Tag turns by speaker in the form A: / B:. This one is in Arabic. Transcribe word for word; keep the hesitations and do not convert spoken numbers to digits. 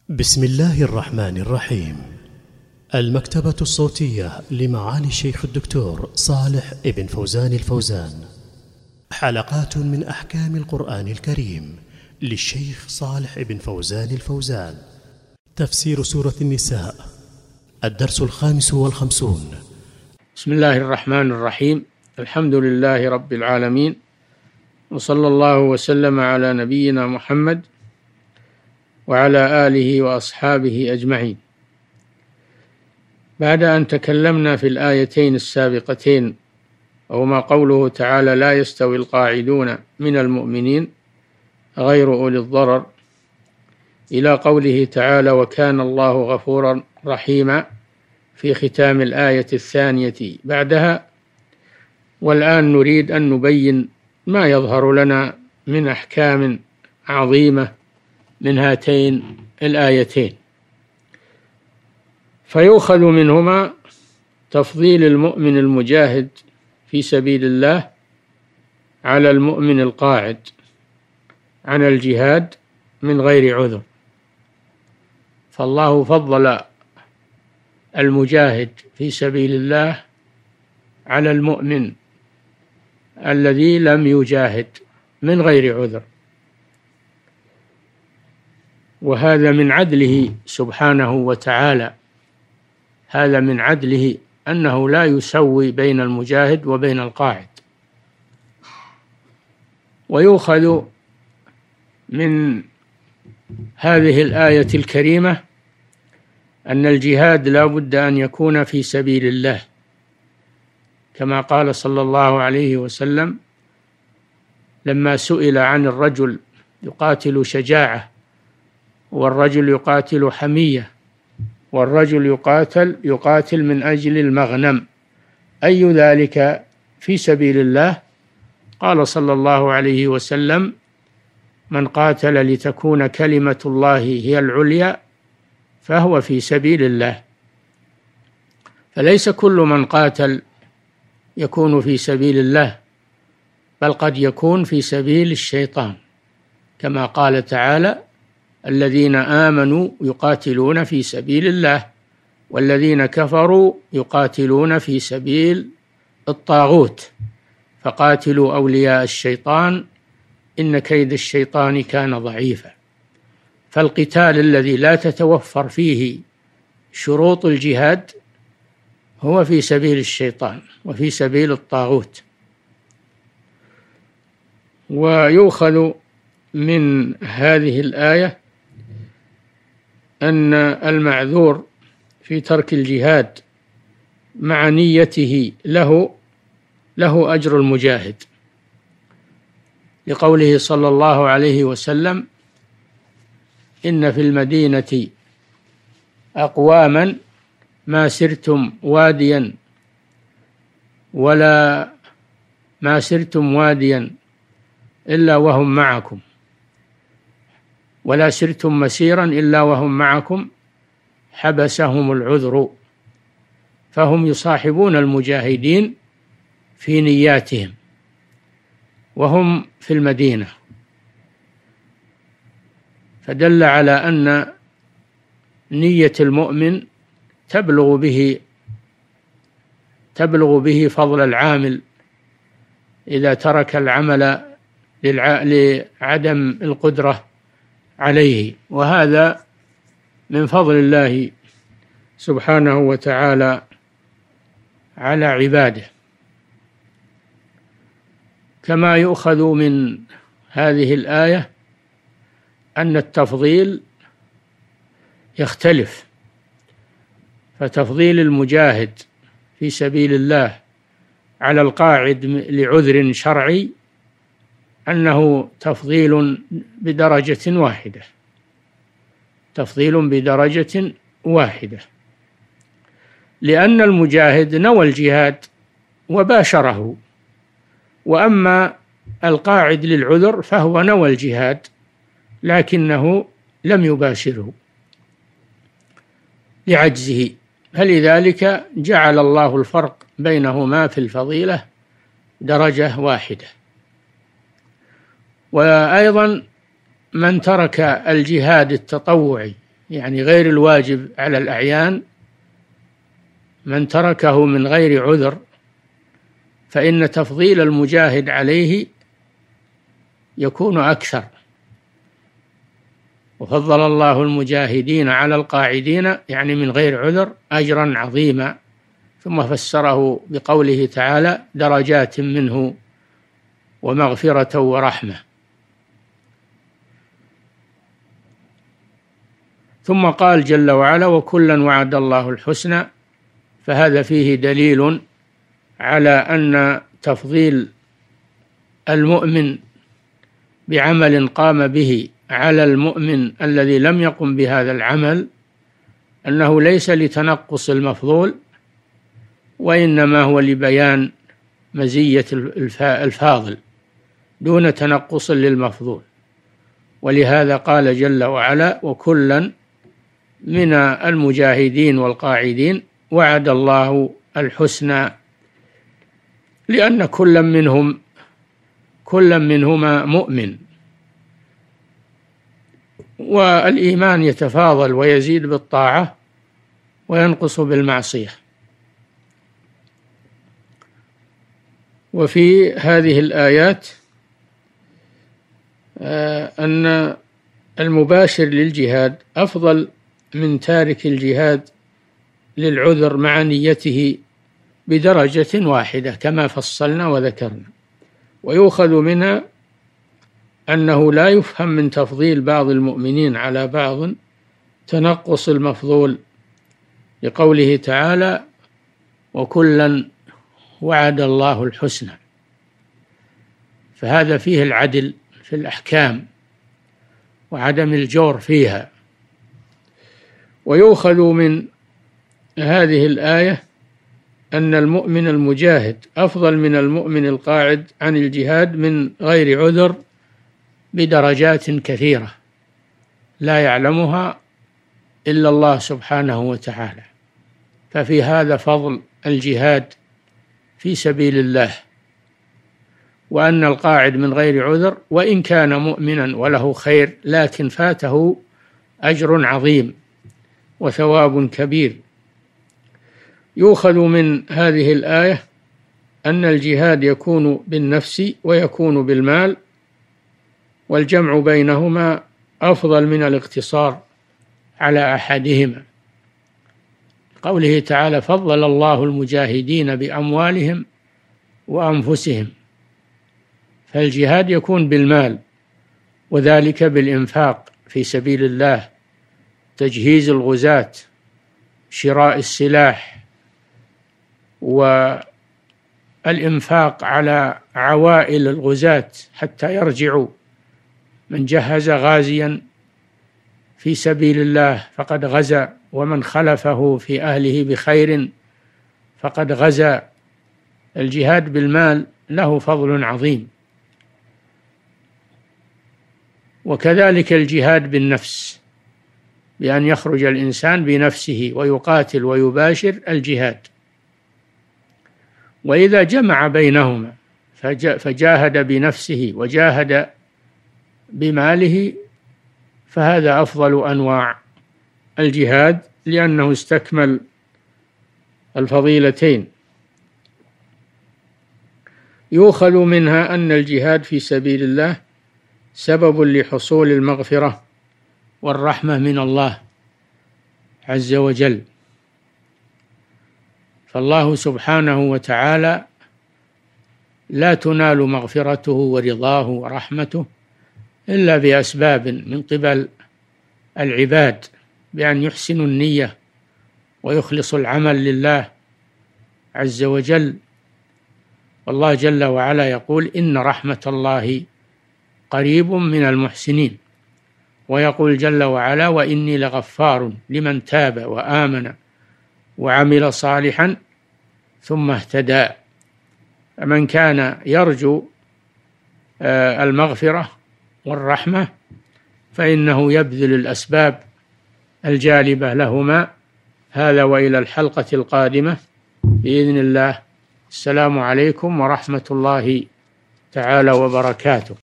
A: بسم الله الرحمن الرحيم. المكتبة الصوتية لمعالي الشيخ الدكتور صالح ابن فوزان الفوزان، حلقات من أحكام القرآن الكريم للشيخ صالح ابن فوزان الفوزان. تفسير سورة النساء، الدرس الخامس والخمسون.
B: بسم الله الرحمن الرحيم. الحمد لله رب العالمين، وصلى الله وسلم على نبينا محمد وعلى آله وأصحابه أجمعين. بعد أن تكلمنا في الآيتين السابقتين وما قوله تعالى لا يستوي القاعدون من المؤمنين غير أولي الضرر، إلى قوله تعالى وكان الله غفورا رحيما في ختام الآية الثانية بعدها. والآن نريد أن نبين ما يظهر لنا من أحكام عظيمة من هاتين الآيتين. فيؤخذ منهما تفضيل المؤمن المجاهد في سبيل الله على المؤمن القاعد عن الجهاد من غير عذر، فالله فضل المجاهد في سبيل الله على المؤمن الذي لم يجاهد من غير عذر، وهذا من عدله سبحانه وتعالى. هذا من عدله أنه لا يسوي بين المجاهد وبين القاعد. ويؤخذ من هذه الآية الكريمة أن الجهاد لا بد أن يكون في سبيل الله، كما قال صلى الله عليه وسلم لما سئل عن الرجل يقاتل شجاعة، والرجل يقاتل حمية، والرجل يقاتل يقاتل من أجل المغنم، أي ذلك في سبيل الله؟ قال صلى الله عليه وسلم من قاتل لتكون كلمة الله هي العليا فهو في سبيل الله. فليس كل من قاتل يكون في سبيل الله، بل قد يكون في سبيل الشيطان، كما قال تعالى الذين آمنوا يقاتلون في سبيل الله والذين كفروا يقاتلون في سبيل الطاغوت فقاتلوا أولياء الشيطان إن كيد الشيطان كان ضعيفا. فالقتال الذي لا تتوفر فيه شروط الجهاد هو في سبيل الشيطان وفي سبيل الطاغوت. ويؤخذ من هذه الآية أن المعذور في ترك الجهاد مع نيته له له أجر المجاهد، لقوله صلى الله عليه وسلم إن في المدينة أقواما ما سرتم واديا ولا ما سرتم واديا إلا وهم معكم، ولا سرتم مسيرا إلا وهم معكم حبسهم العذر، فهم يصاحبون المجاهدين في نياتهم وهم في المدينة. فدل على أن نية المؤمن تبلغ به تبلغ به فضل العامل إذا ترك العمل لعدم القدرة عليه، وهذا من فضل الله سبحانه وتعالى على عباده. كما يؤخذ من هذه الآية أن التفضيل يختلف، فتفضيل المجاهد في سبيل الله على القاعد لعذر شرعي أنه تفضيل بدرجة واحدة تفضيل بدرجة واحدة لأن المجاهد نوى الجهاد وباشره، وأما القاعد للعذر فهو نوى الجهاد لكنه لم يباشره لعجزه، فلذلك جعل الله الفرق بينهما في الفضيلة درجة واحدة. وأيضا من ترك الجهاد التطوعي يعني غير الواجب على الأعيان من تركه من غير عذر، فإن تفضيل المجاهد عليه يكون أكثر. وفضل الله المجاهدين على القاعدين يعني من غير عذر أجرا عظيما، ثم فسره بقوله تعالى درجات منه ومغفرة ورحمة. ثم قال جل وعلا وكلا وعد الله الحسنى، فهذا فيه دليل على أن تفضيل المؤمن بعمل قام به على المؤمن الذي لم يقم بهذا العمل أنه ليس لتنقص المفضول، وإنما هو لبيان مزية الفاضل دون تنقص للمفضول. ولهذا قال جل وعلا وكلا من المجاهدين والقاعدين وعد الله الحسنى، لأن كلا منهم كلا منهما مؤمن. والإيمان يتفاضل ويزيد بالطاعة وينقص بالمعصية. وفي هذه الآيات أن المباشر للجهاد أفضل من تارك الجهاد للعذر مع نيته بدرجة واحدة كما فصلنا وذكرنا. ويؤخذ منها أنه لا يفهم من تفضيل بعض المؤمنين على بعض تنقص المفضول، لقوله تعالى وكلا وعد الله الحسنى، فهذا فيه العدل في الأحكام وعدم الجور فيها. ويؤخذ من هذه الآية أن المؤمن المجاهد أفضل من المؤمن القاعد عن الجهاد من غير عذر بدرجات كثيرة لا يعلمها إلا الله سبحانه وتعالى. ففي هذا فضل الجهاد في سبيل الله، وأن القاعد من غير عذر وإن كان مؤمنا وله خير لكن فاته أجر عظيم وثواب كبير. يؤخذ من هذه الآية أن الجهاد يكون بالنفس ويكون بالمال، والجمع بينهما أفضل من الاقتصار على أحدهما. قوله تعالى فضل الله المجاهدين بأموالهم وأنفسهم، فالجهاد يكون بالمال، وذلك بالإنفاق في سبيل الله، تجهيز الغزاة، شراء السلاح، والإنفاق على عوائل الغزاة حتى يرجعوا. من جهز غازيا في سبيل الله فقد غزا، ومن خلفه في أهله بخير فقد غزا. الجهاد بالمال له فضل عظيم. وكذلك الجهاد بالنفس، بأن يخرج الإنسان بنفسه ويقاتل ويباشر الجهاد. وإذا جمع بينهما فجاهد بنفسه وجاهد بماله فهذا أفضل أنواع الجهاد، لأنه استكمل الفضيلتين. يؤخذ منها أن الجهاد في سبيل الله سبب لحصول المغفرة والرحمة من الله عز وجل، فالله سبحانه وتعالى لا تنال مغفرته ورضاه ورحمته إلا بأسباب من قبل العباد، بأن يحسنوا النية ويخلصوا العمل لله عز وجل. والله جل وعلا يقول إن رحمة الله قريب من المحسنين، ويقول جل وعلا وإني لغفار لمن تاب وآمن وعمل صالحا ثم اهتدى. فمن كان يرجو المغفرة والرحمة فإنه يبذل الأسباب الجالبة لهما. هذا وإلى الحلقة القادمة بإذن الله. السلام عليكم ورحمة الله تعالى وبركاته.